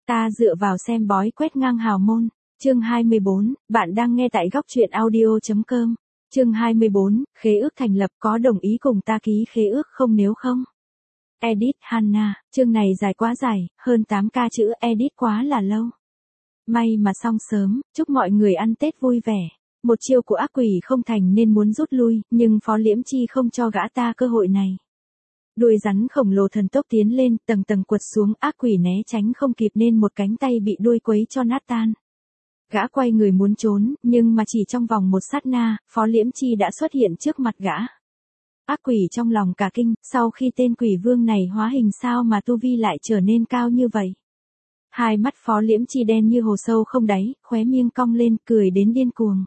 Ta dựa vào xem bói quét ngang hào môn. Chương 24, bạn đang nghe tại góc truyện audio.com. Chương 24, khế ước thành lập, có đồng ý cùng ta ký khế ước không nếu không? Edit Hannah, chương này dài quá dài, hơn 8k chữ, edit quá là lâu. May mà xong sớm, chúc mọi người ăn Tết vui vẻ. Một chiêu của ác quỷ không thành nên muốn rút lui, nhưng Phó Liễm Chi không cho gã ta cơ hội này. Đuôi rắn khổng lồ thần tốc tiến lên, tầng tầng quật xuống, ác quỷ né tránh không kịp nên một cánh tay bị đuôi quấy cho nát tan. Gã quay người muốn trốn, nhưng mà chỉ trong vòng một sát na, Phó Liễm Chi đã xuất hiện trước mặt gã. Ác quỷ trong lòng cả kinh, sau khi tên quỷ vương này hóa hình sao mà tu vi lại trở nên cao như vậy. Hai mắt Phó Liễm Chi đen như hồ sâu không đáy, khóe miệng cong lên, cười đến điên cuồng.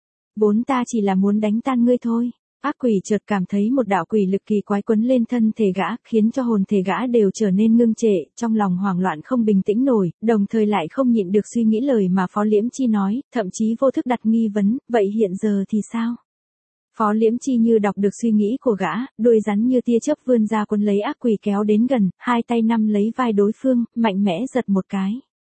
Vốn ta chỉ là muốn đánh tan ngươi thôi. Ác quỷ chợt cảm thấy một đạo quỷ lực kỳ quái quấn lên thân thể gã, khiến cho hồn thể gã đều trở nên ngưng trệ, trong lòng hoảng loạn không bình tĩnh nổi, đồng thời lại không nhịn được suy nghĩ lời mà Phó Liễm Chi nói, thậm chí vô thức đặt nghi vấn, vậy hiện giờ thì sao? Phó Liễm Chi như đọc được suy nghĩ của gã, đuôi rắn như tia chớp vươn ra quấn lấy ác quỷ kéo đến gần, hai tay nắm lấy vai đối phương, mạnh mẽ giật một cái.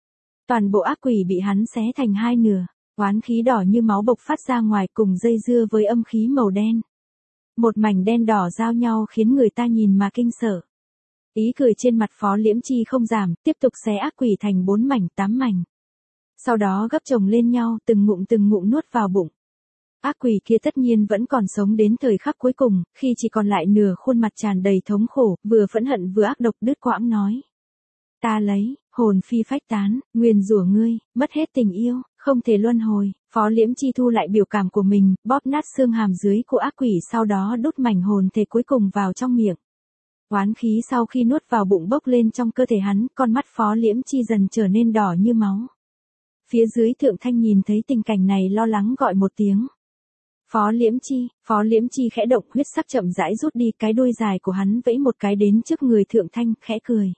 Toàn bộ ác quỷ bị hắn xé thành hai nửa, oán khí đỏ như máu bộc phát ra ngoài cùng dây dưa với âm khí màu đen. Một mảnh đen đỏ giao nhau khiến người ta nhìn mà kinh sợ. Ý cười trên mặt Phó Liễm Chi không giảm, tiếp tục xé ác quỷ thành 4 mảnh 8 mảnh. Sau đó gấp chồng lên nhau, từng ngụm nuốt vào bụng. Ác quỷ kia tất nhiên vẫn còn sống đến thời khắc cuối cùng, khi chỉ còn lại nửa khuôn mặt tràn đầy thống khổ, vừa phẫn hận vừa ác độc đứt quãng nói. Ta lấy, hồn phi phách tán, nguyền rủa ngươi, mất hết tình yêu, không thể luân hồi. Phó Liễm Chi thu lại biểu cảm của mình, bóp nát xương hàm dưới của ác quỷ, sau đó đút mảnh hồn thể cuối cùng vào trong miệng. Oán khí sau khi nuốt vào bụng bốc lên trong cơ thể hắn, con mắt Phó Liễm Chi dần trở nên đỏ như máu. Phía dưới Thượng Thanh nhìn thấy tình cảnh này lo lắng gọi một tiếng. Phó Liễm Chi khẽ động, huyết sắc chậm rãi rút đi, cái đuôi dài của hắn vẫy một cái đến trước người Thượng Thanh, khẽ cười.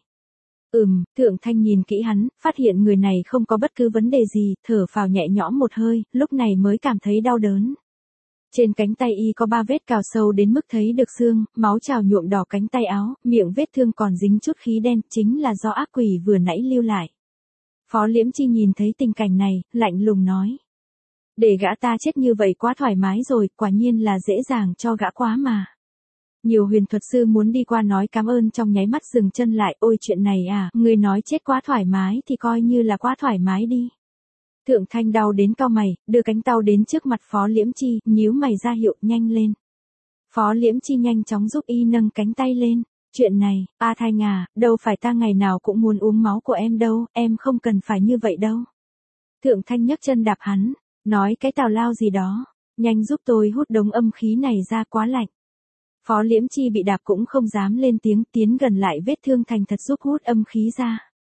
Thượng Thanh nhìn kỹ hắn, phát hiện người này không có bất cứ vấn đề gì, thở phào nhẹ nhõm một hơi, lúc này mới cảm thấy đau đớn. Trên cánh tay y có 3 vết cào sâu đến mức thấy được xương, máu trào nhuộm đỏ cánh tay áo, miệng vết thương còn dính chút khí đen, chính là do ác quỷ vừa nãy lưu lại. Phó Liễm Chi nhìn thấy tình cảnh này, lạnh lùng nói. Để gã ta chết như vậy quá thoải mái rồi, quả nhiên là dễ dàng cho gã quá mà. Nhiều huyền thuật sư muốn đi qua nói cảm ơn trong nháy mắt dừng chân lại, ôi chuyện này à, người nói chết quá thoải mái thì coi như là quá thoải mái đi. Thượng Thanh đau đến cau mày, đưa cánh tay đến trước mặt Phó Liễm Chi, nhíu mày ra hiệu nhanh lên. Phó Liễm Chi nhanh chóng giúp y nâng cánh tay lên. Chuyện này, A Thanh à, đâu phải ta ngày nào cũng muốn uống máu của em đâu, em không cần phải như vậy đâu. Thượng Thanh nhấc chân đạp hắn, nói cái tào lao gì đó, nhanh giúp tôi hút đống âm khí này ra quá lạnh. Phó Liễm Chi bị đạp cũng không dám lên tiếng, tiến gần lại vết thương thành thật giúp hút âm khí ra.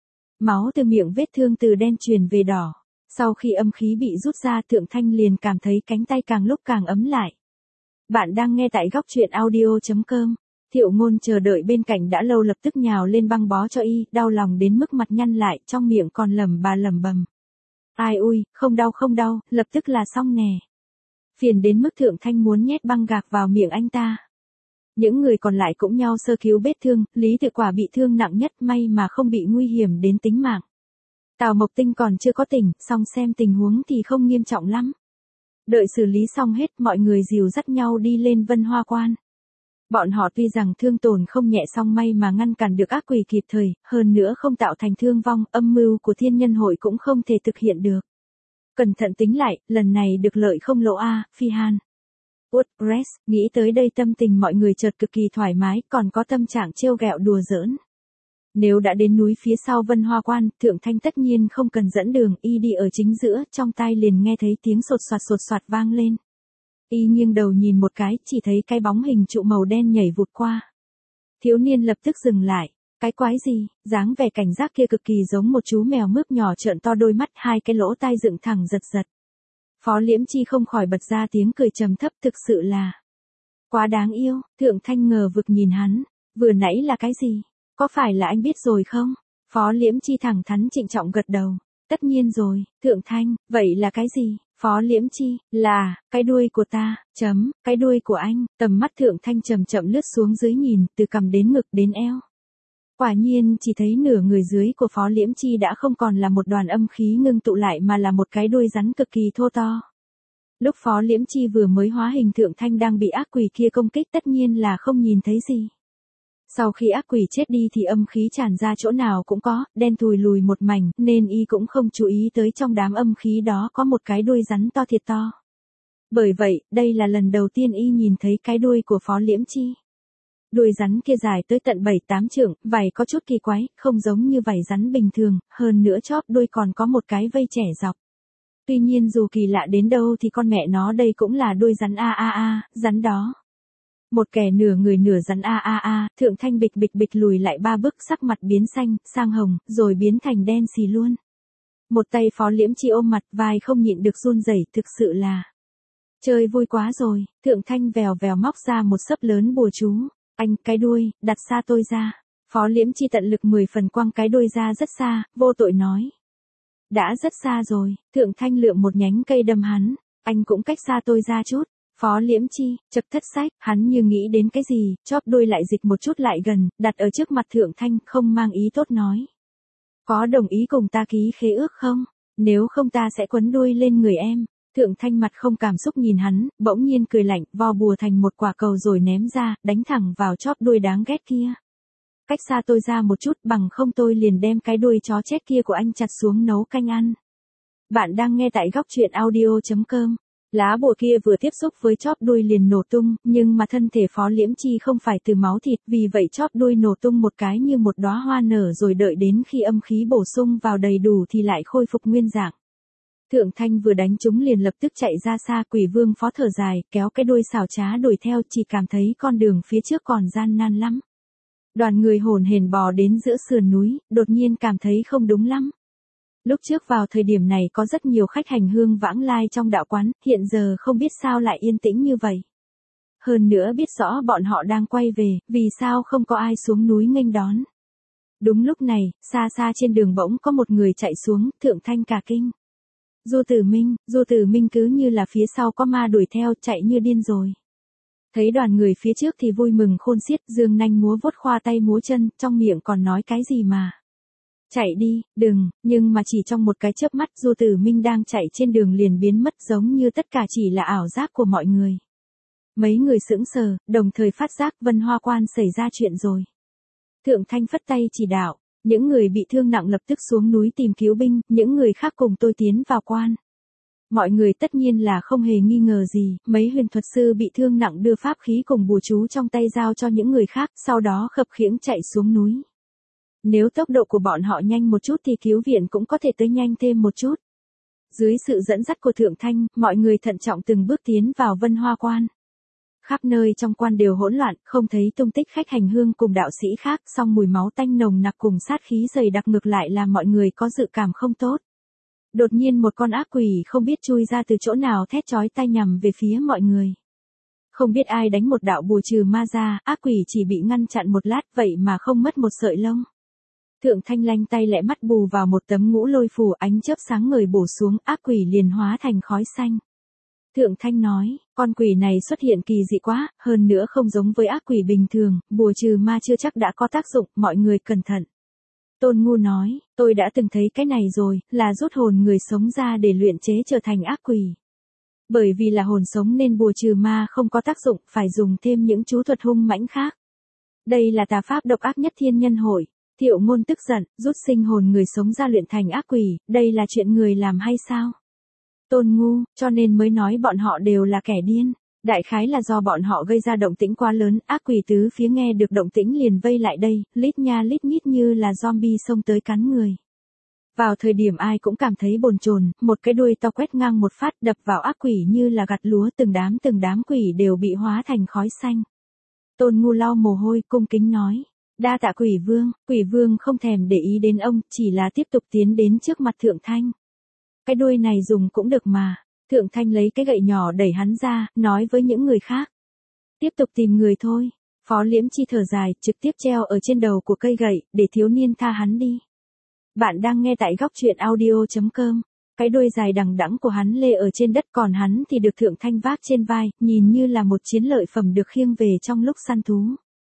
Máu từ miệng vết thương từ đen truyền về đỏ. Sau khi âm khí bị rút ra, Thượng Thanh liền cảm thấy cánh tay càng lúc càng ấm lại. Bạn đang nghe tại góc truyện audio.com. Thiệu Ngôn chờ đợi bên cạnh đã lâu lập tức nhào lên băng bó cho y, đau lòng đến mức mặt nhăn lại, trong miệng còn lẩm bẩm. Ai ui, không đau, lập tức là xong nè. Phiền đến mức Thượng Thanh muốn nhét băng gạc vào miệng anh ta. Những người còn lại cũng nhau sơ cứu vết thương, Lý Tự Quả bị thương nặng nhất, may mà không bị nguy hiểm đến tính mạng. Tào Mộc Tinh còn chưa có tỉnh, song xem tình huống thì không nghiêm trọng lắm. Đợi xử lý xong hết, mọi người dìu dắt nhau đi lên Vân Hoa Quan. Bọn họ tuy rằng thương tổn không nhẹ song may mà ngăn cản được ác quỷ kịp thời, hơn nữa không tạo thành thương vong, âm mưu của Thiên Nhân Hội cũng không thể thực hiện được. Cẩn thận tính lại, lần này được lợi không lỗ a, Phi Hàn. Woodrest, nghĩ tới đây tâm tình mọi người chợt cực kỳ thoải mái, còn có tâm trạng trêu ghẹo đùa giỡn. Nếu đã đến núi phía sau Vân Hoa Quan, Thượng Thanh tất nhiên không cần dẫn đường, y đi ở chính giữa, trong tai liền nghe thấy tiếng sột soạt vang lên. Y nghiêng đầu nhìn một cái, chỉ thấy cái bóng hình trụ màu đen nhảy vụt qua. Thiếu niên lập tức dừng lại, cái quái gì, dáng vẻ cảnh giác kia cực kỳ giống một chú mèo mướp nhỏ trợn to đôi mắt, hai cái lỗ tai dựng thẳng giật. Phó Liễm Chi không khỏi bật ra tiếng cười trầm thấp, thực sự là quá đáng yêu. Thượng Thanh ngờ vực nhìn hắn, vừa nãy là cái gì, có phải là anh biết rồi không? Phó Liễm Chi thẳng thắn trịnh trọng gật đầu, tất nhiên rồi. Thượng Thanh, vậy là cái gì? Phó Liễm Chi, là cái đuôi của ta, cái đuôi của anh. Tầm mắt Thượng Thanh chậm chậm lướt xuống dưới nhìn, từ cằm đến ngực đến eo. Quả nhiên chỉ thấy nửa người dưới của Phó Liễm Chi đã không còn là một đoàn âm khí ngưng tụ lại mà là một cái đuôi rắn cực kỳ thô to. Lúc Phó Liễm Chi vừa mới hóa hình, Thượng Thanh đang bị ác quỷ kia công kích tất nhiên là không nhìn thấy gì. Sau khi ác quỷ chết đi thì âm khí tràn ra chỗ nào cũng có, đen thùi lùi một mảnh, nên y cũng không chú ý tới trong đám âm khí đó có một cái đuôi rắn to thiệt to. Bởi vậy, đây là lần đầu tiên y nhìn thấy cái đuôi của Phó Liễm Chi. Đuôi rắn kia dài tới tận 7-8 trượng, vảy có chút kỳ quái, không giống như vảy rắn bình thường, hơn nữa chóp đuôi còn có một cái vây trẻ dọc. Tuy nhiên dù kỳ lạ đến đâu thì con mẹ nó đây cũng là đuôi rắn rắn đó. Một kẻ nửa người nửa rắn Thượng Thanh bịch bịch bịch lùi lại 3 bước, sắc mặt biến xanh, sang hồng, rồi biến thành đen xì luôn. Một tay Phó Liễm Chi ôm mặt, vai không nhịn được run rẩy, thực sự là chơi vui quá rồi. Thượng Thanh vèo vèo móc ra một xấp lớn bùa chú. Anh, cái đuôi, đặt xa tôi ra. Phó Liễm Chi tận lực 10 phần quăng cái đuôi ra rất xa, vô tội nói. Đã rất xa rồi. Thượng Thanh lượm một nhánh cây đâm hắn. Anh cũng cách xa tôi ra chút. Phó Liễm Chi, chập thất sách, hắn như nghĩ đến cái gì, chóp đuôi lại dịch một chút lại gần, đặt ở trước mặt Thượng Thanh, không mang ý tốt nói. Có đồng ý cùng ta ký khế ước không? Nếu không ta sẽ quấn đuôi lên người em. Thượng Thanh mặt không cảm xúc nhìn hắn, bỗng nhiên cười lạnh, vo bùa thành một quả cầu rồi ném ra, đánh thẳng vào chóp đuôi đáng ghét kia. Cách xa tôi ra một chút, bằng không tôi liền đem cái đuôi chó chết kia của anh chặt xuống nấu canh ăn. Bạn đang nghe tại góc truyện audio.com. Lá bùa kia vừa tiếp xúc với chóp đuôi liền nổ tung, nhưng mà thân thể Phó Liễm Chi không phải từ máu thịt, vì vậy chóp đuôi nổ tung một cái như một đóa hoa nở, rồi đợi đến khi âm khí bổ sung vào đầy đủ thì lại khôi phục nguyên dạng. Thượng Thanh vừa đánh chúng liền lập tức chạy ra xa. Quỷ Vương Phó thở dài, kéo cái đuôi xảo trá đuổi theo, chỉ cảm thấy con đường phía trước còn gian nan lắm. Đoàn người hồn hển bò đến giữa sườn núi, đột nhiên cảm thấy không đúng lắm. Lúc trước vào thời điểm này có rất nhiều khách hành hương vãng lai trong đạo quán, hiện giờ không biết sao lại yên tĩnh như vậy. Hơn nữa biết rõ bọn họ đang quay về, vì sao không có ai xuống núi nghênh đón. Đúng lúc này, xa xa trên đường bỗng có một người chạy xuống. Thượng Thanh cả kinh. Du Tử Minh cứ như là phía sau có ma đuổi theo, chạy như điên rồi. Thấy đoàn người phía trước thì vui mừng khôn xiết, giương nanh múa vuốt, khoa tay múa chân, trong miệng còn nói cái gì mà. Chạy đi, đừng, nhưng mà chỉ trong một cái chớp mắt Du Tử Minh đang chạy trên đường liền biến mất, giống như tất cả chỉ là ảo giác của mọi người. Mấy người sững sờ, đồng thời phát giác Vân Hoa Quan xảy ra chuyện rồi. Thượng Thanh phất tay chỉ đạo, những người bị thương nặng lập tức xuống núi tìm cứu binh, những người khác cùng tôi tiến vào quan. Mọi người tất nhiên là không hề nghi ngờ gì, mấy huyền thuật sư bị thương nặng đưa pháp khí cùng bùa chú trong tay giao cho những người khác, sau đó khập khiễng chạy xuống núi. Nếu tốc độ của bọn họ nhanh một chút thì cứu viện cũng có thể tới nhanh thêm một chút. Dưới sự dẫn dắt của Thượng Thanh, mọi người thận trọng từng bước tiến vào Vân Hoa Quan. Khắp nơi trong quan đều hỗn loạn, không thấy tung tích khách hành hương cùng đạo sĩ khác, song mùi máu tanh nồng nặc cùng sát khí dày đặc ngược lại làm mọi người có dự cảm không tốt. Đột nhiên một con ác quỷ không biết chui ra từ chỗ nào thét chói tai nhằm về phía mọi người. Không biết ai đánh một đạo bùa trừ ma ra, ác quỷ chỉ bị ngăn chặn một lát vậy mà không mất một sợi lông. Thượng Thanh lanh tay lẹ mắt bù vào một tấm ngũ lôi phù, ánh chớp sáng ngời bổ xuống, ác quỷ liền hóa thành khói xanh. Thượng Thanh nói, con quỷ này xuất hiện kỳ dị quá, hơn nữa không giống với ác quỷ bình thường, bùa trừ ma chưa chắc đã có tác dụng, mọi người cẩn thận. Tôn Ngu nói, tôi đã từng thấy cái này rồi, là rút hồn người sống ra để luyện chế trở thành ác quỷ. Bởi vì là hồn sống nên bùa trừ ma không có tác dụng, phải dùng thêm những chú thuật hung mãnh khác. Đây là tà pháp độc ác nhất thiên nhân hội. Thiệu Ngôn tức giận, rút sinh hồn người sống ra luyện thành ác quỷ, đây là chuyện người làm hay sao? Tôn Ngu, cho nên mới nói bọn họ đều là kẻ điên. Đại khái là do bọn họ gây ra động tĩnh quá lớn, ác quỷ tứ phía nghe được động tĩnh liền vây lại đây, lít nha lít nhít như là zombie xông tới cắn người. Vào thời điểm ai cũng cảm thấy bồn chồn, một cái đuôi to quét ngang một phát đập vào ác quỷ như là gặt lúa, từng đám quỷ đều bị hóa thành khói xanh. Tôn Ngu lau mồ hôi, cung kính nói. Đa tạ Quỷ Vương không thèm để ý đến ông, chỉ là tiếp tục tiến đến trước mặt Thượng Thanh. Cái đuôi này dùng cũng được mà. Thượng Thanh lấy cái gậy nhỏ đẩy hắn ra, nói với những người khác. Tiếp tục tìm người thôi. Phó Liễm Chi thở dài, trực tiếp treo ở trên đầu của cây gậy, để thiếu niên tha hắn đi. Bạn đang nghe tại góc truyện audio.com. Cái đuôi dài đằng đẵng của hắn lê ở trên đất, còn hắn thì được Thượng Thanh vác trên vai, nhìn như là một chiến lợi phẩm được khiêng về trong lúc săn thú.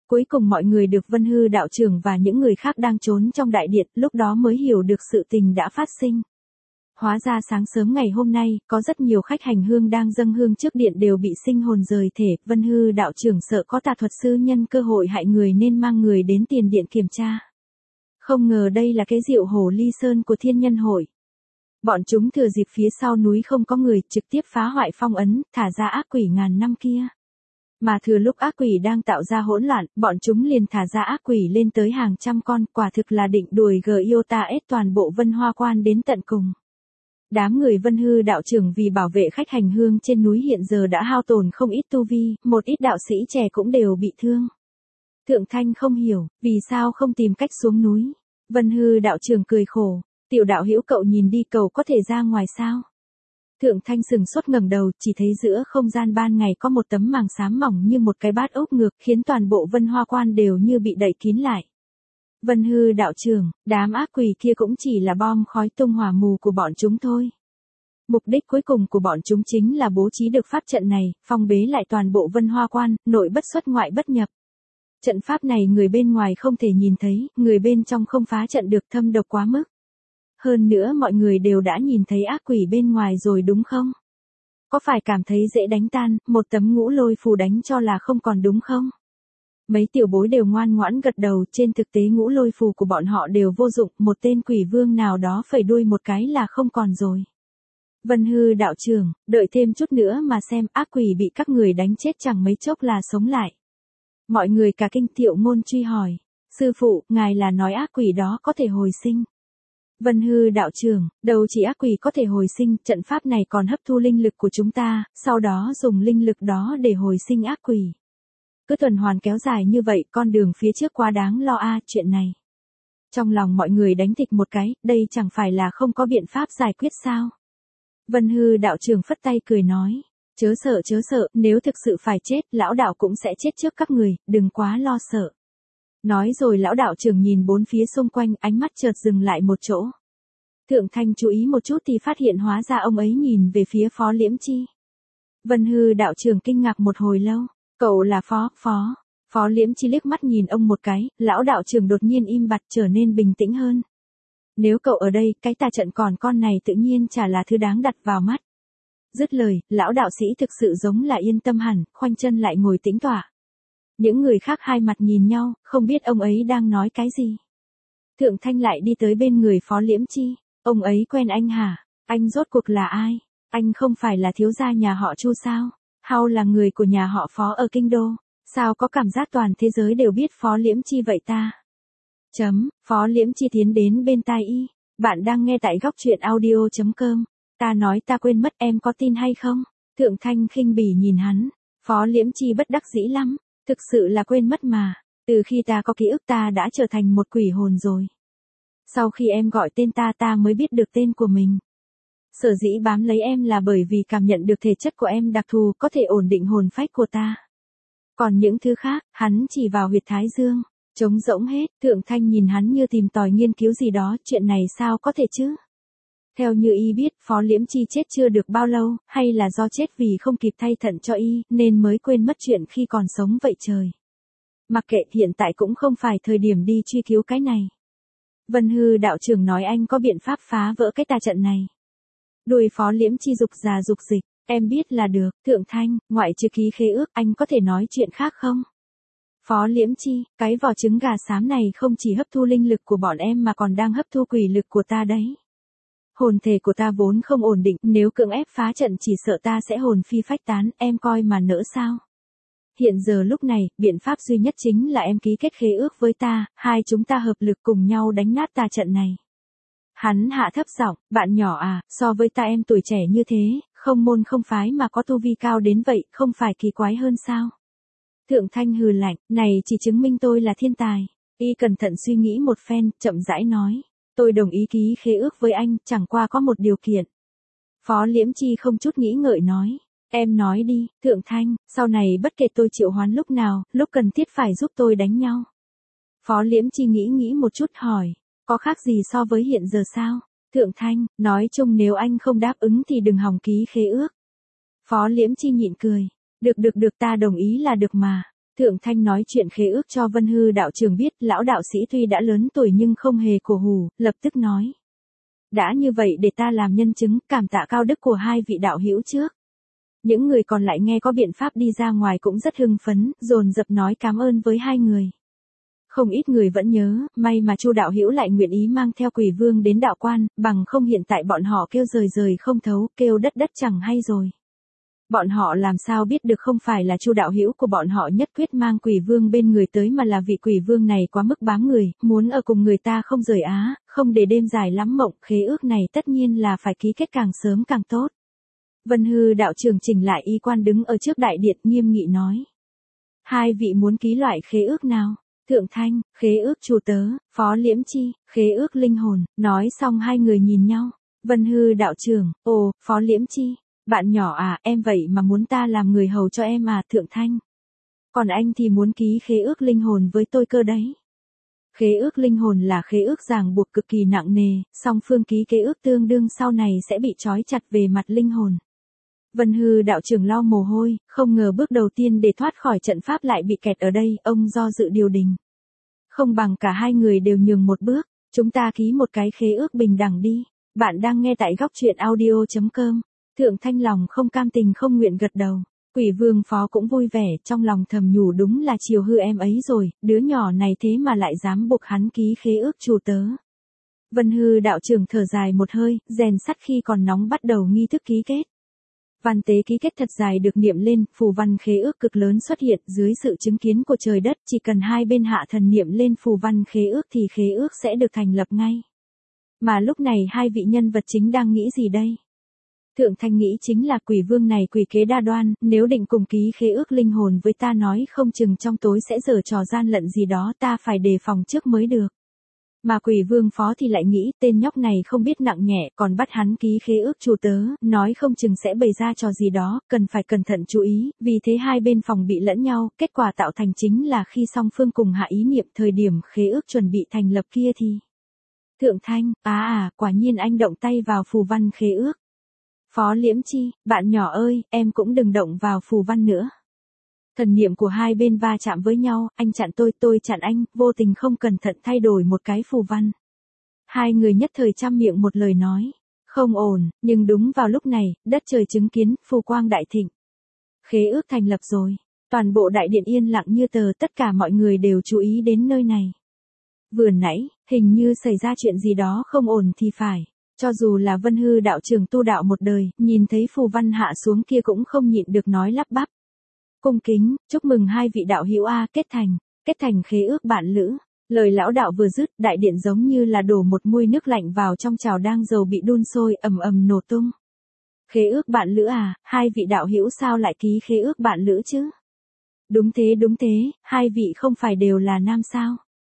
Cuối cùng mọi người được Vân Hư đạo trưởng và những người khác đang trốn trong đại điện, lúc đó mới hiểu được sự tình đã phát sinh. Hóa ra sáng sớm ngày hôm nay, có rất nhiều khách hành hương đang dâng hương trước điện đều bị sinh hồn rời thể, Vân Hư đạo trưởng sợ có tà thuật sư nhân cơ hội hại người nên mang người đến tiền điện kiểm tra. Không ngờ đây là cái rượu Hồ Ly Sơn của Thiên Nhân hội. Bọn chúng thừa dịp phía sau núi không có người, trực tiếp phá hoại phong ấn, thả ra ác quỷ ngàn năm kia. Mà thừa lúc ác quỷ đang tạo ra hỗn loạn, bọn chúng liền thả ra ác quỷ lên tới hàng trăm con, quả thực là định đuổi Giotah toàn bộ Vân Hoa Quan đến tận cùng. Đám người Vân Hư đạo trưởng vì bảo vệ khách hành hương trên núi hiện giờ đã hao tổn không ít tu vi, một ít đạo sĩ trẻ cũng đều bị thương. Thượng Thanh không hiểu, vì sao không tìm cách xuống núi. Vân Hư đạo trưởng cười khổ, tiểu đạo hữu cậu nhìn đi, cậu có thể ra ngoài sao? Thượng Thanh sừng sốt ngẩng đầu, chỉ thấy giữa không gian ban ngày có một tấm màng xám mỏng như một cái bát úp ngược, khiến toàn bộ Vân Hoa Quan đều như bị đậy kín lại. Vân Hư đạo trưởng, đám ác quỷ kia cũng chỉ là bom khói tung hỏa mù của bọn chúng thôi. Mục đích cuối cùng của bọn chúng chính là bố trí được pháp trận này, phong bế lại toàn bộ Vân Hoa Quan, nội bất xuất ngoại bất nhập. Trận pháp này người bên ngoài không thể nhìn thấy, người bên trong không phá trận được, thâm độc quá mức. Hơn nữa mọi người đều đã nhìn thấy ác quỷ bên ngoài rồi đúng không? Có phải cảm thấy dễ đánh tan, một tấm ngũ lôi phù đánh cho là không còn đúng không? Mấy tiểu bối đều ngoan ngoãn gật đầu, trên thực tế ngũ lôi phù của bọn họ đều vô dụng, một tên quỷ vương nào đó phẩy đuôi một cái là không còn rồi. Vân Hư đạo trưởng, đợi thêm chút nữa mà xem, ác quỷ bị các người đánh chết chẳng mấy chốc là sống lại. Mọi người cả kinh, Thiệu Ngôn truy hỏi, sư phụ, ngài là nói ác quỷ đó có thể hồi sinh? Vân Hư đạo trưởng, đâu chỉ ác quỷ có thể hồi sinh, trận pháp này còn hấp thu linh lực của chúng ta, sau đó dùng linh lực đó để hồi sinh ác quỷ. Cứ tuần hoàn kéo dài như vậy, con đường phía trước quá đáng lo chuyện này. Trong lòng mọi người đánh thịch một cái, đây chẳng phải là không có biện pháp giải quyết sao? Vân Hư đạo trưởng phất tay cười nói, chớ sợ, nếu thực sự phải chết, lão đạo cũng sẽ chết trước các người, đừng quá lo sợ. Nói rồi lão đạo trưởng nhìn bốn phía xung quanh, ánh mắt chợt dừng lại một chỗ. Thượng Thanh chú ý một chút thì phát hiện hóa ra ông ấy nhìn về phía Phó Liễm Chi. Vân Hư đạo trưởng kinh ngạc một hồi lâu, cậu là Phó Liễm Chi liếc mắt nhìn ông một cái, lão đạo trưởng đột nhiên im bặt trở nên bình tĩnh hơn. Nếu cậu ở đây, cái tà trận còn con này tự nhiên chả là thứ đáng đặt vào mắt. Dứt lời, lão đạo sĩ thực sự giống là yên tâm hẳn, khoanh chân lại ngồi tĩnh tọa. Những người khác hai mặt nhìn nhau, không biết ông ấy đang nói cái gì. Thượng Thanh lại đi tới bên người Phó Liễm Chi, ông ấy quen anh hả? Anh rốt cuộc là ai? Anh không phải là thiếu gia nhà họ Chu sao? Hay là người của nhà họ Phó ở Kinh Đô? Sao có cảm giác toàn thế giới đều biết Phó Liễm Chi vậy ta? Phó Liễm Chi tiến đến bên tai y, bạn đang nghe tại góc truyện audio.com. Ta nói ta quên mất, em có tin hay không? Thượng Thanh khinh bỉ nhìn hắn, Phó Liễm Chi bất đắc dĩ lắm, thực sự là quên mất mà, từ khi ta có ký ức ta đã trở thành một quỷ hồn rồi. Sau khi em gọi tên ta mới biết được tên của mình. Sở dĩ bám lấy em là bởi vì cảm nhận được thể chất của em đặc thù có thể ổn định hồn phách của ta. Còn những thứ khác, hắn chỉ vào huyệt thái dương, trống rỗng hết. Thượng Thanh nhìn hắn như tìm tòi nghiên cứu gì đó, chuyện này sao có thể chứ? Theo như y biết, Phó Liễm Chi chết chưa được bao lâu, hay là do chết vì không kịp thay thận cho y, nên mới quên mất chuyện khi còn sống vậy trời. Mặc kệ, hiện tại cũng không phải thời điểm đi truy cứu cái này. Vân Hư đạo trưởng nói anh có biện pháp phá vỡ cái tà trận này. Đuôi Phó Liễm Chi rục già rục dịch, em biết là được. Thượng Thanh, ngoại trừ ký khế ước, anh có thể nói chuyện khác không? Phó Liễm Chi, cái vỏ trứng gà xám này không chỉ hấp thu linh lực của bọn em mà còn đang hấp thu quỷ lực của ta đấy. Hồn thể của ta vốn không ổn định, nếu cưỡng ép phá trận chỉ sợ ta sẽ hồn phi phách tán, em coi mà nỡ sao? Hiện giờ lúc này, biện pháp duy nhất chính là em ký kết khế ước với ta, hai chúng ta hợp lực cùng nhau đánh nát tà trận này. Hắn hạ thấp giọng, bạn nhỏ à, so với ta em tuổi trẻ như thế, không môn không phái mà có tu vi cao đến vậy, không phải kỳ quái hơn sao? Thượng Thanh hừ lạnh, này chỉ chứng minh tôi là thiên tài. Y cẩn thận suy nghĩ một phen, chậm rãi nói, tôi đồng ý ký khế ước với anh, chẳng qua có một điều kiện. Phó Liễm Chi không chút nghĩ ngợi nói, em nói đi. Thượng Thanh, sau này bất kể tôi triệu hoán lúc nào, lúc cần thiết phải giúp tôi đánh nhau. Phó Liễm Chi nghĩ một chút hỏi, có khác gì so với hiện giờ sao? Thượng Thanh, nói chung nếu anh không đáp ứng thì đừng hòng ký khế ước. Phó Liễm Chi nhịn cười, được ta đồng ý là được mà. Thượng Thanh nói chuyện khế ước cho Vân Hư đạo trưởng biết, lão đạo sĩ tuy đã lớn tuổi nhưng không hề cổ hủ, lập tức nói. Đã như vậy để ta làm nhân chứng, cảm tạ cao đức của hai vị đạo hữu trước. Những người còn lại nghe có biện pháp đi ra ngoài cũng rất hưng phấn, dồn dập nói cảm ơn với hai người. Không ít người vẫn nhớ, may mà Chu đạo hữu lại nguyện ý mang theo Quỷ Vương đến đạo quan, bằng không hiện tại bọn họ kêu rời không thấu, kêu đất chẳng hay rồi. Bọn họ làm sao biết được không phải là Chu đạo hữu của bọn họ nhất quyết mang Quỷ Vương bên người tới mà là vị Quỷ Vương này quá mức bám người, muốn ở cùng người ta không rời á, không để đêm dài lắm mộng, khế ước này tất nhiên là phải ký kết càng sớm càng tốt. Vân Hư đạo trưởng chỉnh lại y quan đứng ở trước đại điện nghiêm nghị nói. Hai vị muốn ký loại khế ước nào? Thượng Thanh, khế ước Chu tớ, Phó Liễm Chi, khế ước linh hồn, nói xong hai người nhìn nhau. Vân Hư đạo trưởng, ồ, Phó Liễm Chi, bạn nhỏ à, em vậy mà muốn ta làm người hầu cho em à, Thượng Thanh. Còn anh thì muốn ký khế ước linh hồn với tôi cơ đấy. Khế ước linh hồn là khế ước ràng buộc cực kỳ nặng nề, song phương ký khế ước tương đương sau này sẽ bị trói chặt về mặt linh hồn. Vân Hư đạo trưởng lau mồ hôi, không ngờ bước đầu tiên để thoát khỏi trận pháp lại bị kẹt ở đây, ông do dự điều đình. Không bằng cả hai người đều nhường một bước, chúng ta ký một cái khế ước bình đẳng đi. Bạn đang nghe tại góc truyện audio.com. Thượng Thanh lòng không cam tình không nguyện gật đầu. Quỷ Vương Phó cũng vui vẻ, trong lòng thầm nhủ đúng là chiều hư em ấy rồi, đứa nhỏ này thế mà lại dám buộc hắn ký khế ước Chu tớ. Vân Hư đạo trưởng thở dài một hơi, rèn sắt khi còn nóng bắt đầu nghi thức ký kết. Văn tế ký kết thật dài được niệm lên, phù văn khế ước cực lớn xuất hiện dưới sự chứng kiến của trời đất, chỉ cần hai bên hạ thần niệm lên phù văn khế ước thì khế ước sẽ được thành lập ngay. Mà lúc này hai vị nhân vật chính đang nghĩ gì đây? Thượng Thanh nghĩ chính là Quỷ Vương này quỷ kế đa đoan, nếu định cùng ký khế ước linh hồn với ta nói không chừng trong tối sẽ giở trò gian lận gì đó, ta phải đề phòng trước mới được. Mà Quỷ Vương Phó thì lại nghĩ tên nhóc này không biết nặng nhẹ, còn bắt hắn ký khế ước Chu tớ, nói không chừng sẽ bày ra trò gì đó, cần phải cẩn thận chú ý, vì thế hai bên phòng bị lẫn nhau, kết quả tạo thành chính là khi song phương cùng hạ ý niệm thời điểm khế ước chuẩn bị thành lập kia thì. Thượng Thanh, quả nhiên anh động tay vào phù văn khế ước. Phó Liễm Chi, bạn nhỏ ơi, em cũng đừng động vào phù văn nữa. Thần niệm của hai bên va chạm với nhau, anh chặn tôi chặn anh, vô tình không cẩn thận thay đổi một cái phù văn. Hai người nhất thời trăm miệng một lời nói. Không ổn, nhưng đúng vào lúc này, đất trời chứng kiến, phù quang đại thịnh. Khế ước thành lập rồi. Toàn bộ đại điện yên lặng như tờ, tất cả mọi người đều chú ý đến nơi này. Vừa nãy, hình như xảy ra chuyện gì đó không ổn thì phải. Cho dù là Vân Hư đạo trưởng tu đạo một đời, nhìn thấy phù văn hạ xuống kia cũng không nhịn được nói lắp bắp. Cung kính, chúc mừng hai vị đạo hữu kết thành khế ước bạn lữ. Lời lão đạo vừa dứt, đại điện giống như là đổ một muôi nước lạnh vào trong chảo đang dầu bị đun sôi, ầm ầm nổ tung. Khế ước bạn lữ hai vị đạo hữu sao lại ký khế ước bạn lữ chứ? Đúng thế, hai vị không phải đều là nam sao?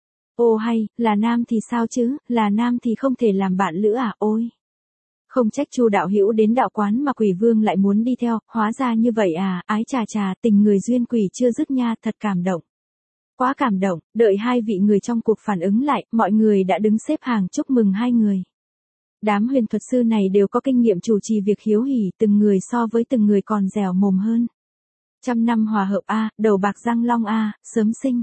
Ô hay, là nam thì sao chứ, là nam thì không thể làm bạn lữ ôi. Không trách Chu đạo hữu đến đạo quán mà Quỷ Vương lại muốn đi theo, hóa ra như vậy ái chà, tình người duyên quỷ chưa dứt nha, thật cảm động. Quá cảm động, đợi hai vị người trong cuộc phản ứng lại, mọi người đã đứng xếp hàng chúc mừng hai người. Đám huyền thuật sư này đều có kinh nghiệm chủ trì việc hiếu hỉ, từng người so với từng người còn dẻo mồm hơn. 100 năm hòa hợp đầu bạc răng long sớm sinh.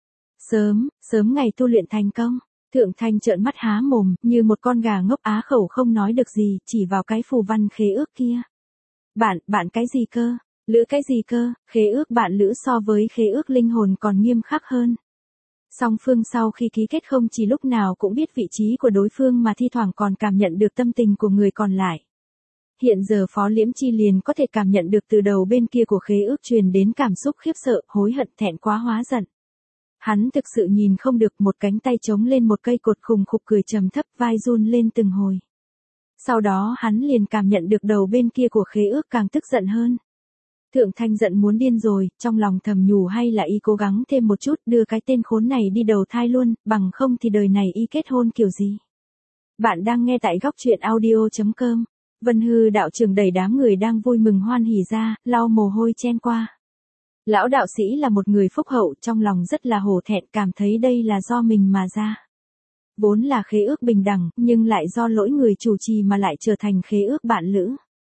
Sớm ngày tu luyện thành công. Thượng Thanh trợn mắt há mồm, như một con gà ngốc á khẩu không nói được gì, chỉ vào cái phù văn khế ước kia. Bạn cái gì cơ? Lữ cái gì cơ? Khế ước bạn lữ so với khế ước linh hồn còn nghiêm khắc hơn. Song phương sau khi ký kết không chỉ lúc nào cũng biết vị trí của đối phương mà thi thoảng còn cảm nhận được tâm tình của người còn lại. Hiện giờ Phó Liễm Chi liền có thể cảm nhận được từ đầu bên kia của khế ước truyền đến cảm xúc khiếp sợ, hối hận, thẹn quá hóa giận. Hắn thực sự nhìn không được, một cánh tay chống lên một cây cột khùng khục cười trầm thấp, vai run lên từng hồi. Sau đó hắn liền cảm nhận được đầu bên kia của khế ước càng tức giận hơn. Thượng Thanh giận muốn điên rồi, trong lòng thầm nhủ hay là y cố gắng thêm một chút, đưa cái tên khốn này đi đầu thai luôn, bằng không thì đời này y kết hôn kiểu gì. Bạn đang nghe tại góc truyện audio.com. Vân Hư đạo trưởng đẩy đám người đang vui mừng hoan hỉ ra, lau mồ hôi chen qua. Lão đạo sĩ là một người phúc hậu, trong lòng rất là hổ thẹn, cảm thấy đây là do mình mà ra. Vốn là khế ước bình đẳng, nhưng lại do lỗi người chủ trì mà lại trở thành khế ước bạn lữ.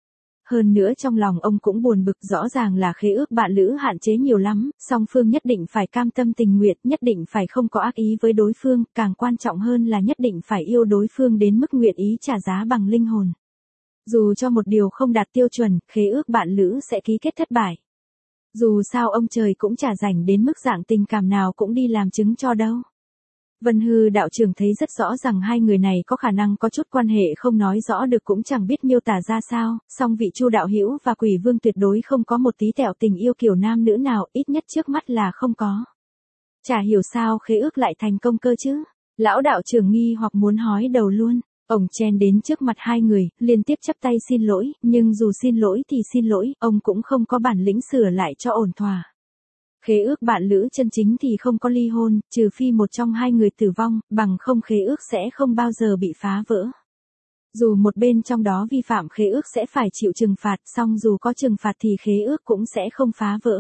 Hơn nữa trong lòng ông cũng buồn bực, rõ ràng là khế ước bạn lữ hạn chế nhiều lắm, song phương nhất định phải cam tâm tình nguyện, nhất định phải không có ác ý với đối phương, càng quan trọng hơn là nhất định phải yêu đối phương đến mức nguyện ý trả giá bằng linh hồn. Dù cho một điều không đạt tiêu chuẩn, khế ước bạn lữ sẽ ký kết thất bại. Dù sao ông trời cũng chả rảnh đến mức dạng tình cảm nào cũng đi làm chứng cho đâu. Vân Hư đạo trưởng thấy rất rõ rằng hai người này có khả năng có chút quan hệ không nói rõ được cũng chẳng biết miêu tả ra sao, song vị Chu đạo hữu và Quỷ Vương tuyệt đối không có một tí tẹo tình yêu kiểu nam nữ nào, ít nhất trước mắt là không có. Chả hiểu sao khế ước lại thành công cơ chứ. Lão đạo trưởng nghi hoặc muốn hói đầu luôn. Ông chen đến trước mặt hai người, liên tiếp chắp tay xin lỗi, nhưng dù xin lỗi thì xin lỗi, ông cũng không có bản lĩnh sửa lại cho ổn thỏa. Khế ước bạn lữ chân chính thì không có ly hôn, trừ phi một trong hai người tử vong, bằng không khế ước sẽ không bao giờ bị phá vỡ. Dù một bên trong đó vi phạm khế ước sẽ phải chịu trừng phạt, song dù có trừng phạt thì khế ước cũng sẽ không phá vỡ.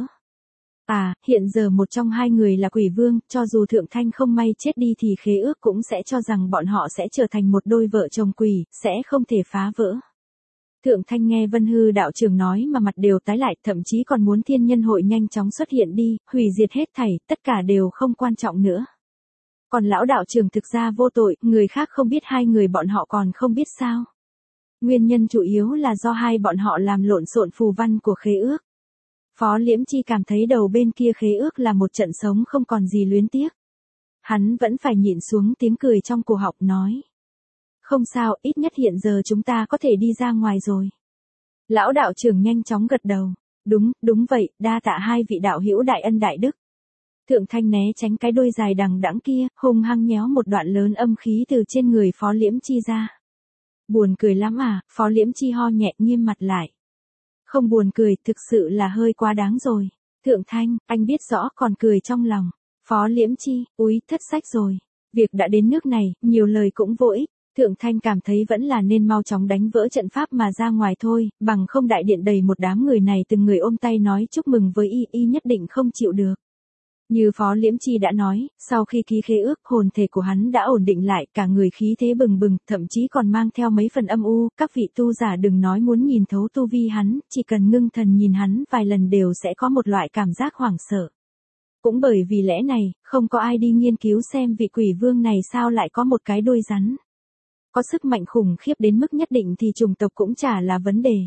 Hiện giờ một trong hai người là Quỷ Vương, cho dù Thượng Thanh không may chết đi thì khế ước cũng sẽ cho rằng bọn họ sẽ trở thành một đôi vợ chồng quỷ, sẽ không thể phá vỡ. Thượng Thanh nghe Vân Hư đạo trưởng nói mà mặt đều tái lại, thậm chí còn muốn Thiên Nhân hội nhanh chóng xuất hiện đi, hủy diệt hết thảy, tất cả đều không quan trọng nữa. Còn lão đạo trưởng thực ra vô tội, người khác không biết hai người bọn họ còn không biết sao. Nguyên nhân chủ yếu là do hai bọn họ làm lộn xộn phù văn của khế ước. Phó Liễm Chi cảm thấy đầu bên kia khế ước là một trận sống không còn gì luyến tiếc. Hắn vẫn phải nhịn xuống tiếng cười trong cổ họng nói. Không sao, ít nhất hiện giờ chúng ta có thể đi ra ngoài rồi. Lão đạo trưởng nhanh chóng gật đầu. Đúng vậy, đa tạ hai vị đạo hữu đại ân đại đức. Thượng Thanh né tránh cái đuôi dài đằng đẵng kia, hung hăng nhéo một đoạn lớn âm khí từ trên người Phó Liễm Chi ra. Buồn cười lắm à, Phó Liễm Chi ho nhẹ nghiêm mặt lại. Không buồn cười, thực sự là hơi quá đáng rồi. Thượng Thanh, anh biết rõ còn cười trong lòng. Phó Liễm Chi, úi, thất sách rồi. Việc đã đến nước này, nhiều lời cũng vô ích. Thượng Thanh cảm thấy vẫn là nên mau chóng đánh vỡ trận pháp mà ra ngoài thôi, bằng không đại điện đầy một đám người này từng người ôm tay nói chúc mừng với y nhất định không chịu được. Như Phó Liễm Chi đã nói, sau khi ký khế ước, hồn thể của hắn đã ổn định lại, cả người khí thế bừng bừng, thậm chí còn mang theo mấy phần âm u, các vị tu giả đừng nói muốn nhìn thấu tu vi hắn, chỉ cần ngưng thần nhìn hắn vài lần đều sẽ có một loại cảm giác hoảng sợ. Cũng bởi vì lẽ này, không có ai đi nghiên cứu xem vị Quỷ Vương này sao lại có một cái đuôi rắn. Có sức mạnh khủng khiếp đến mức nhất định thì chủng tộc cũng chả là vấn đề.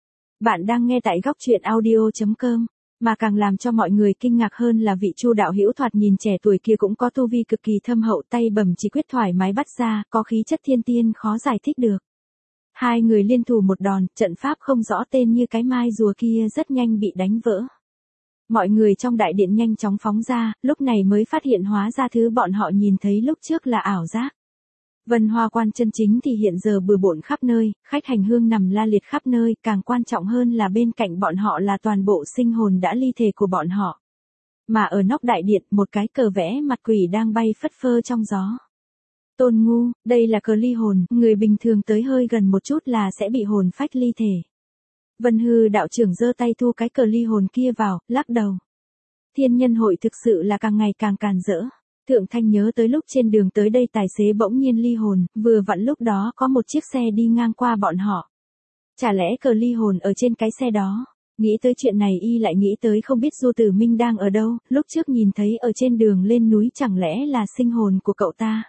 Bạn đang nghe tại góc truyện audio.com. Mà càng làm cho mọi người kinh ngạc hơn là vị Chu đạo hữu thoạt nhìn trẻ tuổi kia cũng có tu vi cực kỳ thâm hậu, tay bầm chỉ quyết thoải mái bắt ra, có khí chất thiên tiên khó giải thích được. Hai người liên thủ một đòn, trận pháp không rõ tên như cái mai rùa kia rất nhanh bị đánh vỡ. Mọi người trong đại điện nhanh chóng phóng ra, lúc này mới phát hiện hóa ra thứ bọn họ nhìn thấy lúc trước là ảo giác. Vân Hoa Quan chân chính thì hiện giờ bừa bộn khắp nơi, khách hành hương nằm la liệt khắp nơi, càng quan trọng hơn là bên cạnh bọn họ là toàn bộ sinh hồn đã ly thể của bọn họ. Mà ở nóc đại điện, một cái cờ vẽ mặt quỷ đang bay phất phơ trong gió. Tôn Ngu, đây là cờ ly hồn, người bình thường tới hơi gần một chút là sẽ bị hồn phách ly thể. Vân Hư đạo trưởng giơ tay thu cái cờ ly hồn kia vào, lắc đầu. Thiên Nhân hội thực sự là càng ngày càng càn rỡ. Thượng Thanh nhớ tới lúc trên đường tới đây tài xế bỗng nhiên ly hồn, vừa vặn lúc đó có một chiếc xe đi ngang qua bọn họ. Chả lẽ cờ ly hồn ở trên cái xe đó? Nghĩ tới chuyện này y lại nghĩ tới không biết Du Tử Minh đang ở đâu, lúc trước nhìn thấy ở trên đường lên núi chẳng lẽ là sinh hồn của cậu ta?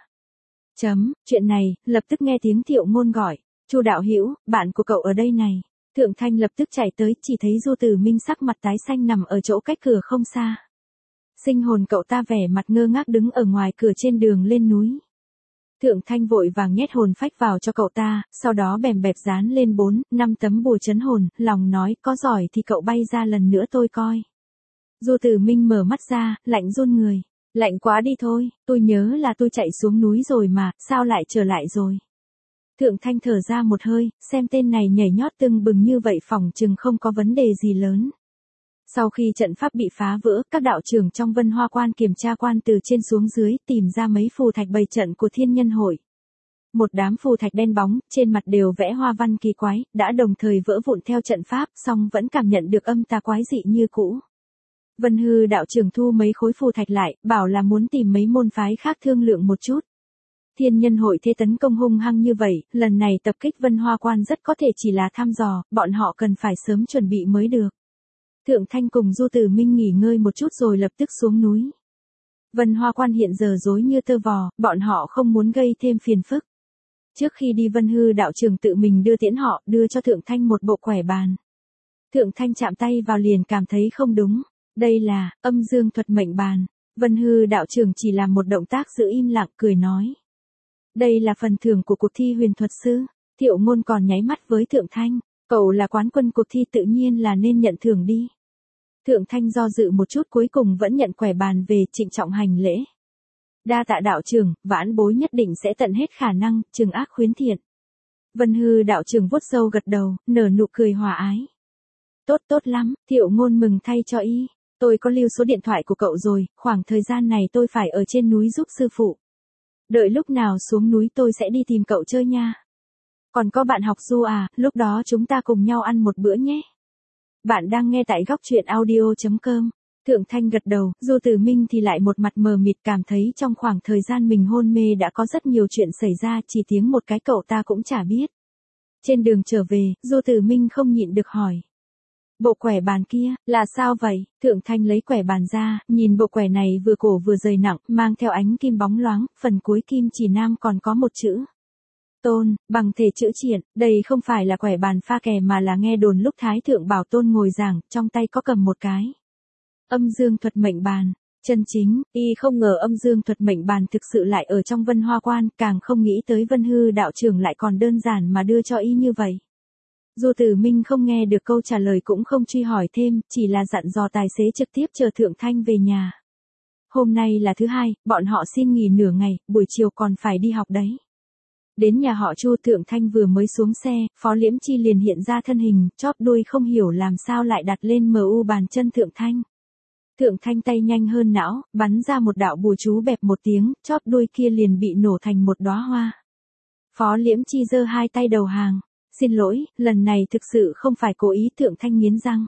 Chuyện này, lập tức nghe tiếng Thiệu Ngôn gọi, Chu đạo hữu, bạn của cậu ở đây này. Thượng Thanh lập tức chạy tới, chỉ thấy Du Tử Minh sắc mặt tái xanh nằm ở chỗ cách cửa không xa. Sinh hồn cậu ta vẻ mặt ngơ ngác đứng ở ngoài cửa trên đường lên núi. Thượng Thanh vội vàng nhét hồn phách vào cho cậu ta, sau đó bèm bẹp dán lên 4-5 tấm bùa trấn hồn, lòng nói có giỏi thì cậu bay ra lần nữa tôi coi. Du Tử Minh mở mắt ra, lạnh run người. Lạnh quá đi thôi, tôi nhớ là tôi chạy xuống núi rồi mà, sao lại trở lại rồi. Thượng Thanh thở ra một hơi, xem tên này nhảy nhót tưng bừng như vậy phỏng chừng không có vấn đề gì lớn. Sau khi trận pháp bị phá vỡ, các đạo trưởng trong Vân Hoa Quan kiểm tra quan từ trên xuống dưới tìm ra mấy phù thạch bày trận của Thiên Nhân hội. Một đám phù thạch đen bóng, trên mặt đều vẽ hoa văn kỳ quái, đã đồng thời vỡ vụn theo trận pháp, song vẫn cảm nhận được âm tà quái dị như cũ. Vân Hư đạo trưởng thu mấy khối phù thạch lại, bảo là muốn tìm mấy môn phái khác thương lượng một chút. Thiên Nhân hội thế tấn công hung hăng như vậy, lần này tập kích Vân Hoa Quan rất có thể chỉ là thăm dò, bọn họ cần phải sớm chuẩn bị mới được. Thượng Thanh cùng Du Tử Minh nghỉ ngơi một chút rồi lập tức xuống núi. Vân Hoa Quan hiện giờ rối như tơ vò, bọn họ không muốn gây thêm phiền phức. Trước khi đi Vân Hư đạo trưởng tự mình đưa tiễn họ, đưa cho Thượng Thanh một bộ quẻ bàn. Thượng Thanh chạm tay vào liền cảm thấy không đúng. Đây là âm dương thuật mệnh bàn. Vân Hư đạo trưởng chỉ làm một động tác giữ im lặng cười nói. Đây là phần thưởng của cuộc thi huyền thuật sư. Thiệu Ngôn còn nháy mắt với Thượng Thanh. Cậu là quán quân cuộc thi tự nhiên là nên nhận thưởng đi. Thượng Thanh do dự một chút cuối cùng vẫn nhận quẻ bàn về, trịnh trọng hành lễ. Đa tạ đạo trưởng, vãn bối nhất định sẽ tận hết khả năng, trừng ác khuyến thiện. Vân Hư đạo trưởng vuốt râu gật đầu, nở nụ cười hòa ái. Tốt lắm, Thiệu Ngôn mừng thay cho y. Tôi có lưu số điện thoại của cậu rồi, khoảng thời gian này tôi phải ở trên núi giúp sư phụ. Đợi lúc nào xuống núi tôi sẽ đi tìm cậu chơi nha. Còn có bạn học Du à, lúc đó chúng ta cùng nhau ăn một bữa nhé. Bạn đang nghe tại góc truyện audio.com. Thượng Thanh gật đầu, Du Tử Minh thì lại một mặt mờ mịt, cảm thấy trong khoảng thời gian mình hôn mê đã có rất nhiều chuyện xảy ra, chỉ tiếng một cái cậu ta cũng chả biết. Trên đường trở về, Du Tử Minh không nhịn được hỏi. Bộ quẻ bàn kia, là sao vậy? Thượng Thanh lấy quẻ bàn ra, nhìn bộ quẻ này vừa cổ vừa dày nặng, mang theo ánh kim bóng loáng, phần cuối kim chỉ nam còn có một chữ. Tôn, bằng thể chữ triện, đây không phải là quẻ bàn pha kè mà là nghe đồn lúc Thái Thượng Bảo Tôn ngồi giảng, trong tay có cầm một cái. Âm dương thuật mệnh bàn. Chân chính, y không ngờ âm dương thuật mệnh bàn thực sự lại ở trong Vân Hoa Quan, càng không nghĩ tới Vân Hư đạo trưởng lại còn đơn giản mà đưa cho y như vậy. Du Tử Minh không nghe được câu trả lời cũng không truy hỏi thêm, chỉ là dặn dò tài xế trực tiếp chờ Thượng Thanh về nhà. Hôm nay là thứ hai, bọn họ xin nghỉ nửa ngày, buổi chiều còn phải đi học đấy. Đến nhà họ Chu, Thượng Thanh vừa mới xuống xe, Phó Liễm Chi liền hiện ra thân hình, chóp đuôi không hiểu làm sao lại đặt lên MU bàn chân Thượng Thanh. Thượng Thanh tay nhanh hơn não, bắn ra một đạo bùa chú bẹp một tiếng, chóp đuôi kia liền bị nổ thành một đóa hoa. Phó Liễm Chi giơ hai tay đầu hàng. Xin lỗi, lần này thực sự không phải cố ý. Thượng Thanh nghiến răng.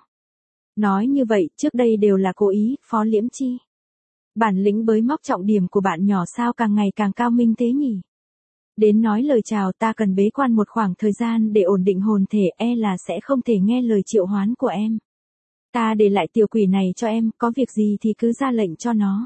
Nói như vậy, trước đây đều là cố ý, Phó Liễm Chi. Bản lĩnh bới móc trọng điểm của bạn nhỏ sao càng ngày càng cao minh thế nhỉ? Đến nói lời chào, ta cần bế quan một khoảng thời gian để ổn định hồn thể, là sẽ không thể nghe lời triệu hoán của em. Ta để lại tiểu quỷ này cho em, có việc gì thì cứ ra lệnh cho nó.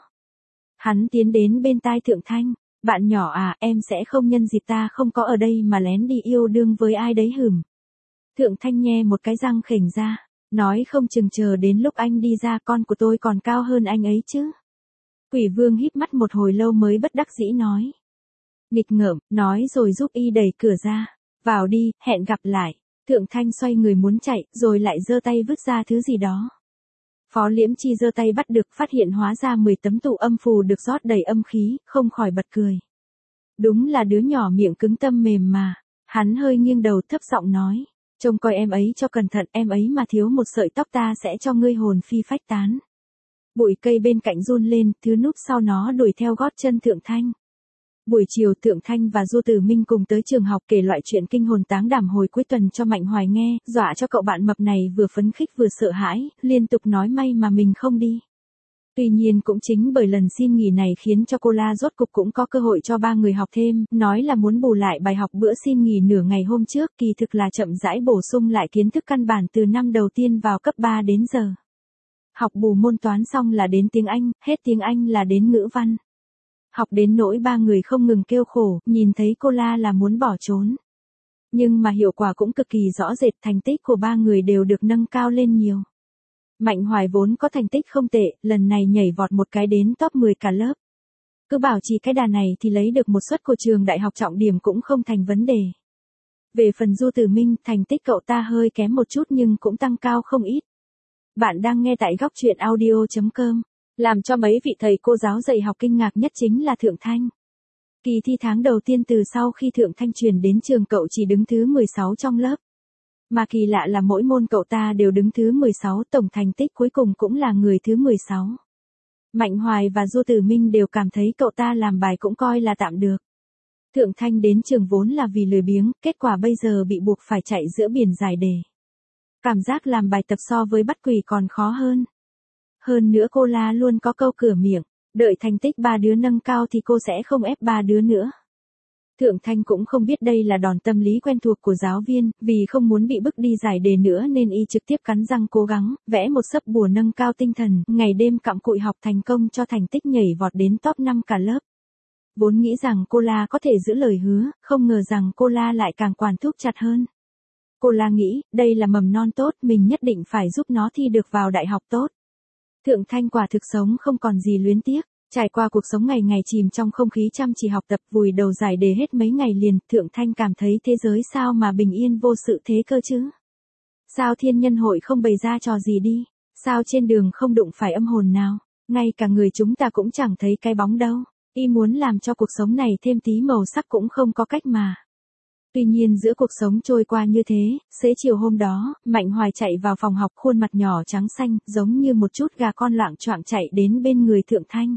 Hắn tiến đến bên tai Thượng Thanh. Bạn nhỏ à, em sẽ không nhân dịp ta không có ở đây mà lén đi yêu đương với ai đấy hửm. Thượng Thanh nhe một cái răng khểnh ra. Nói không chừng chờ đến lúc anh đi ra con của tôi còn cao hơn anh ấy chứ. Quỷ Vương híp mắt một hồi lâu mới bất đắc dĩ nói. Nghịch ngợm, nói rồi giúp y đẩy cửa ra. Vào đi, hẹn gặp lại. Thượng Thanh xoay người muốn chạy, rồi lại giơ tay vứt ra thứ gì đó. Phó Liễm Chi giơ tay bắt được, phát hiện hóa ra 10 tấm tụ âm phù được rót đầy âm khí, không khỏi bật cười. Đúng là đứa nhỏ miệng cứng tâm mềm mà. Hắn hơi nghiêng đầu thấp giọng nói. Trông coi em ấy cho cẩn thận, em ấy mà thiếu một sợi tóc ta sẽ cho ngươi hồn phi phách tán. Bụi cây bên cạnh run lên, thứ núp sau nó đuổi theo gót chân Thượng Thanh. Buổi chiều Thượng Thanh và Du Tử Minh cùng tới trường học kể loại chuyện kinh hồn táng đảm hồi cuối tuần cho Mạnh Hoài nghe, dọa cho cậu bạn mập này vừa phấn khích vừa sợ hãi, liên tục nói may mà mình không đi. Tuy nhiên cũng chính bởi lần xin nghỉ này khiến cho cô La rốt cục cũng có cơ hội cho ba người học thêm, nói là muốn bù lại bài học bữa xin nghỉ nửa ngày hôm trước, kỳ thực là chậm rãi bổ sung lại kiến thức căn bản từ năm đầu tiên vào cấp 3 đến giờ. Học bù môn toán xong là đến tiếng Anh, hết tiếng Anh là đến ngữ văn. Học đến nỗi ba người không ngừng kêu khổ, nhìn thấy cô La là muốn bỏ trốn. Nhưng mà hiệu quả cũng cực kỳ rõ rệt, thành tích của ba người đều được nâng cao lên nhiều. Mạnh Hoài vốn có thành tích không tệ, lần này nhảy vọt một cái đến top 10 cả lớp. Cứ bảo trì cái đà này thì lấy được một suất của trường đại học trọng điểm cũng không thành vấn đề. Về phần Du Tử Minh, thành tích cậu ta hơi kém một chút nhưng cũng tăng cao không ít. Bạn đang nghe tại góc truyện audio.com. Làm cho mấy vị thầy cô giáo dạy học kinh ngạc nhất chính là Thượng Thanh. Kỳ thi tháng đầu tiên từ sau khi Thượng Thanh chuyển đến trường cậu chỉ đứng thứ 16 trong lớp. Mà kỳ lạ là mỗi môn cậu ta đều đứng thứ 16, tổng thành tích cuối cùng cũng là người thứ 16. Mạnh Hoài và Du Tử Minh đều cảm thấy cậu ta làm bài cũng coi là tạm được. Thượng Thanh đến trường vốn là vì lười biếng, kết quả bây giờ bị buộc phải chạy giữa biển giải đề. Cảm giác làm bài tập so với bắt quỷ còn khó hơn. Hơn nữa cô La luôn có câu cửa miệng, đợi thành tích ba đứa nâng cao thì cô sẽ không ép ba đứa nữa. Thượng Thanh cũng không biết đây là đòn tâm lý quen thuộc của giáo viên, vì không muốn bị bức đi giải đề nữa nên y trực tiếp cắn răng cố gắng, vẽ một sấp bùa nâng cao tinh thần, ngày đêm cặm cụi học thành công cho thành tích nhảy vọt đến top 5 cả lớp. Vốn nghĩ rằng cô La có thể giữ lời hứa, không ngờ rằng cô La lại càng quản thúc chặt hơn. Cô La nghĩ, đây là mầm non tốt, mình nhất định phải giúp nó thi được vào đại học tốt. Thượng Thanh quả thực sống không còn gì luyến tiếc. Trải qua cuộc sống ngày ngày chìm trong không khí chăm chỉ học tập vùi đầu giải đề hết mấy ngày liền, Thượng Thanh cảm thấy thế giới sao mà bình yên vô sự thế cơ chứ? Sao thiên nhân hội không bày ra trò gì đi? Sao trên đường không đụng phải âm hồn nào? Ngay cả người chúng ta cũng chẳng thấy cái bóng đâu. Y muốn làm cho cuộc sống này thêm tí màu sắc cũng không có cách mà. Tuy nhiên giữa cuộc sống trôi qua như thế, xế chiều hôm đó, Mạnh Hoài chạy vào phòng học khuôn mặt nhỏ trắng xanh, giống như một chút gà con loạng choạng chạy đến bên người Thượng Thanh.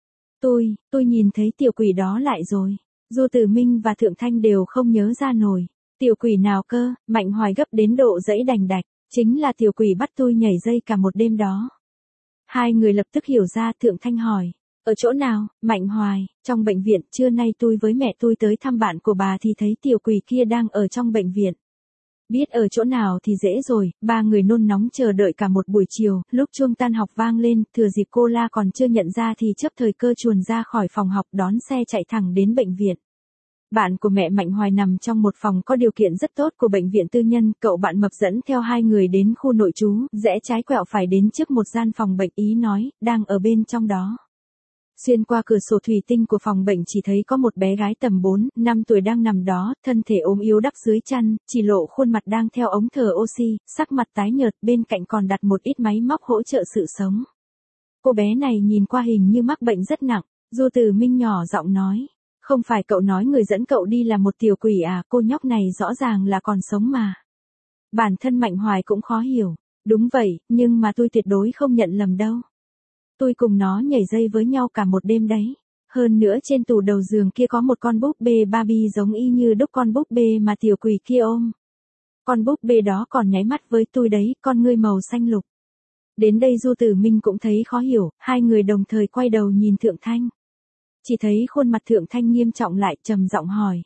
Tôi nhìn thấy tiểu quỷ đó lại rồi. Du Tử Minh và Thượng Thanh đều không nhớ ra nổi. Tiểu quỷ nào cơ? Mạnh Hoài gấp đến độ giãy đành đạch. Chính là tiểu quỷ bắt tôi nhảy dây cả một đêm đó. Hai người lập tức hiểu ra. Thượng Thanh hỏi. Ở chỗ nào? Mạnh Hoài. Trong bệnh viện. Trưa nay tôi với mẹ tôi tới thăm bạn của bà thì thấy tiểu quỷ kia đang ở trong bệnh viện. Biết ở chỗ nào thì dễ rồi, ba người nôn nóng chờ đợi cả một buổi chiều, lúc chuông tan học vang lên, thừa dịp cô La còn chưa nhận ra thì chấp thời cơ chuồn ra khỏi phòng học đón xe chạy thẳng đến bệnh viện. Bạn của mẹ Mạnh Hoài nằm trong một phòng có điều kiện rất tốt của bệnh viện tư nhân, cậu bạn mập dẫn theo hai người đến khu nội trú, rẽ trái quẹo phải đến trước một gian phòng bệnh, ý nói, đang ở bên trong đó. Xuyên qua cửa sổ thủy tinh của phòng bệnh chỉ thấy có một bé gái tầm 4, 5 tuổi đang nằm đó, thân thể ốm yếu đắp dưới chăn, chỉ lộ khuôn mặt đang theo ống thở oxy, sắc mặt tái nhợt, bên cạnh còn đặt một ít máy móc hỗ trợ sự sống. Cô bé này nhìn qua hình như mắc bệnh rất nặng, Du Tử Minh nhỏ giọng nói. Không phải cậu nói người dẫn cậu đi là một tiểu quỷ à, cô nhóc này rõ ràng là còn sống mà. Bản thân Mạnh Hoài cũng khó hiểu. Đúng vậy, nhưng mà tôi tuyệt đối không nhận lầm đâu. Tôi cùng nó nhảy dây với nhau cả một đêm đấy. Hơn nữa trên tủ đầu giường kia có một con búp bê Barbie giống y như đúc con búp bê mà tiểu quỷ kia ôm. Con búp bê đó còn nháy mắt với tôi đấy, con ngươi màu xanh lục. Đến đây Du Tử Minh cũng thấy khó hiểu, hai người đồng thời quay đầu nhìn Thượng Thanh. Chỉ thấy khuôn mặt Thượng Thanh nghiêm trọng lại, trầm giọng hỏi.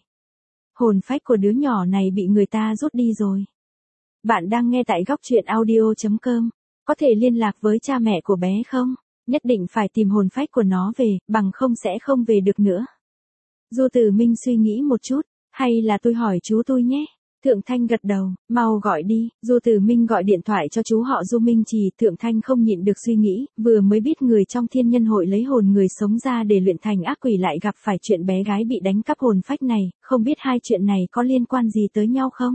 Hồn phách của đứa nhỏ này bị người ta rút đi rồi. Bạn đang nghe tại góc truyện audio.com. Có thể liên lạc với cha mẹ của bé không? Nhất định phải tìm hồn phách của nó về, bằng không sẽ không về được nữa. Du Tử Minh suy nghĩ một chút, hay là tôi hỏi chú tôi nhé. Thượng Thanh gật đầu, mau gọi đi. Du Tử Minh gọi điện thoại cho chú họ Du Minh Trì. Thượng Thanh không nhịn được suy nghĩ, vừa mới biết người trong thiên nhân hội lấy hồn người sống ra để luyện thành ác quỷ lại gặp phải chuyện bé gái bị đánh cắp hồn phách này, không biết hai chuyện này có liên quan gì tới nhau không?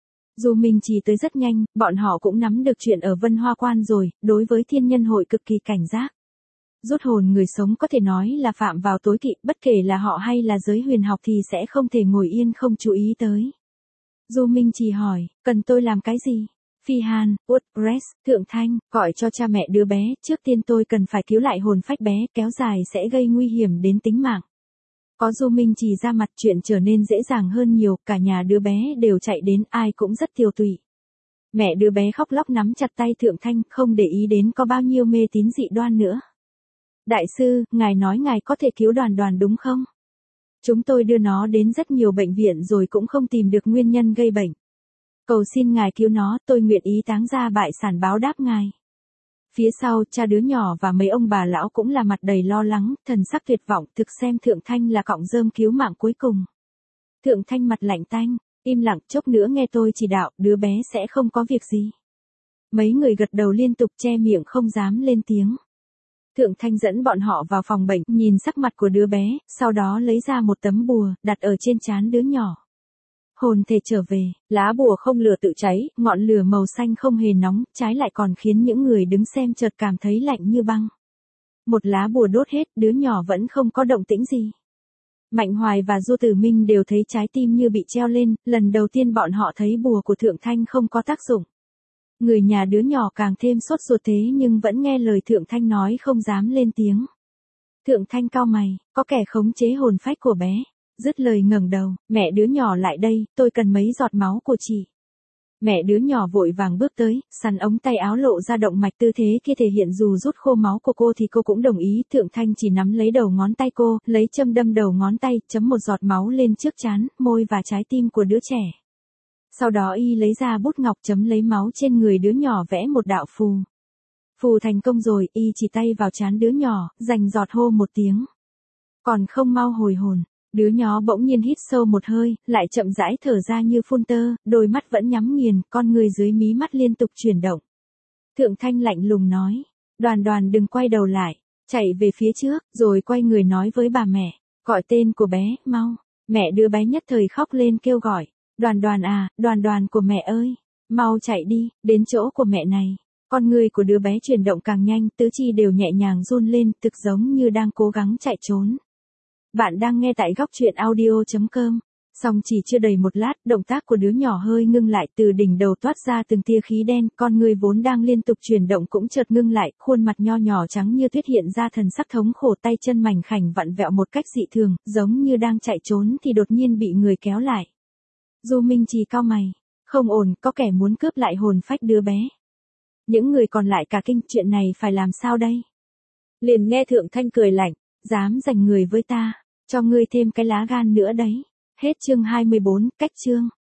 Du Minh Trì tới rất nhanh, bọn họ cũng nắm được chuyện ở Vân Hoa Quan rồi, đối với thiên nhân hội cực kỳ cảnh giác. Rút hồn người sống có thể nói là phạm vào tối kỵ, bất kể là họ hay là giới huyền học thì sẽ không thể ngồi yên không chú ý tới. Du Minh Trì hỏi, cần tôi làm cái gì? Phi Hàn, Woodrest, Thượng Thanh, gọi cho cha mẹ đứa bé, trước tiên tôi cần phải cứu lại hồn phách bé, kéo dài sẽ gây nguy hiểm đến tính mạng. Có Du Minh Trì ra mặt chuyện trở nên dễ dàng hơn nhiều, cả nhà đứa bé đều chạy đến, ai cũng rất tiều tụy. Mẹ đứa bé khóc lóc nắm chặt tay Thượng Thanh, không để ý đến có bao nhiêu mê tín dị đoan nữa. Đại sư, ngài nói ngài có thể cứu Đoàn Đoàn đúng không? Chúng tôi đưa nó đến rất nhiều bệnh viện rồi cũng không tìm được nguyên nhân gây bệnh. Cầu xin ngài cứu nó, tôi nguyện ý táng ra bại sản báo đáp ngài. Phía sau, cha đứa nhỏ và mấy ông bà lão cũng là mặt đầy lo lắng, thần sắc tuyệt vọng, thực xem Thượng Thanh là cọng rơm cứu mạng cuối cùng. Thượng Thanh mặt lạnh tanh, im lặng, chốc nữa nghe tôi chỉ đạo, đứa bé sẽ không có việc gì. Mấy người gật đầu liên tục, che miệng không dám lên tiếng. Thượng Thanh dẫn bọn họ vào phòng bệnh, nhìn sắc mặt của đứa bé, sau đó lấy ra một tấm bùa, đặt ở trên trán đứa nhỏ. Hồn thể trở về, lá bùa không lửa tự cháy, ngọn lửa màu xanh không hề nóng, trái lại còn khiến những người đứng xem chợt cảm thấy lạnh như băng. Một lá bùa đốt hết, đứa nhỏ vẫn không có động tĩnh gì. Mạnh Hoài và Du Tử Minh đều thấy trái tim như bị treo lên, lần đầu tiên bọn họ thấy bùa của Thượng Thanh không có tác dụng. Người nhà đứa nhỏ càng thêm sốt ruột thế nhưng vẫn nghe lời Thượng Thanh nói không dám lên tiếng. Thượng Thanh cau mày, có kẻ khống chế hồn phách của bé. Dứt lời ngẩng đầu, mẹ đứa nhỏ lại đây, tôi cần mấy giọt máu của chị. Mẹ đứa nhỏ vội vàng bước tới, sắn ống tay áo lộ ra động mạch tư thế kia thể hiện dù rút khô máu của cô thì cô cũng đồng ý. Thượng Thanh chỉ nắm lấy đầu ngón tay cô, lấy châm đâm đầu ngón tay, chấm một giọt máu lên trước trán, môi và trái tim của đứa trẻ. Sau đó y lấy ra bút ngọc chấm lấy máu trên người đứa nhỏ vẽ một đạo phù. Phù thành công rồi, y chỉ tay vào trán đứa nhỏ, rành giọt hô một tiếng. Còn không mau hồi hồn. Đứa nhỏ bỗng nhiên hít sâu một hơi, lại chậm rãi thở ra như phun tơ, đôi mắt vẫn nhắm nghiền, con người dưới mí mắt liên tục chuyển động. Thượng Thanh lạnh lùng nói, Đoàn Đoàn đừng quay đầu lại, chạy về phía trước, rồi quay người nói với bà mẹ, gọi tên của bé, mau. Mẹ đứa bé nhất thời khóc lên kêu gọi, Đoàn Đoàn à, Đoàn Đoàn của mẹ ơi, mau chạy đi, đến chỗ của mẹ này. Con người của đứa bé chuyển động càng nhanh, tứ chi đều nhẹ nhàng run lên, thực giống như đang cố gắng chạy trốn. Bạn đang nghe tại góc truyện audio.com. Xong chỉ chưa đầy một lát, động tác của đứa nhỏ hơi ngưng lại, từ đỉnh đầu toát ra từng tia khí đen, con người vốn đang liên tục chuyển động cũng chợt ngưng lại, khuôn mặt nho nhỏ trắng như tuyết hiện ra thần sắc thống khổ, tay chân mảnh khảnh vặn vẹo một cách dị thường, giống như đang chạy trốn thì đột nhiên bị người kéo lại. Du Minh Trì cau mày, không ổn, có kẻ muốn cướp lại hồn phách đứa bé. Những người còn lại cả kinh, chuyện này phải làm sao đây? Liền nghe Thượng Thanh cười lạnh, dám giành người với ta, cho ngươi thêm cái lá gan nữa đấy. Hết chương 24, cách chương.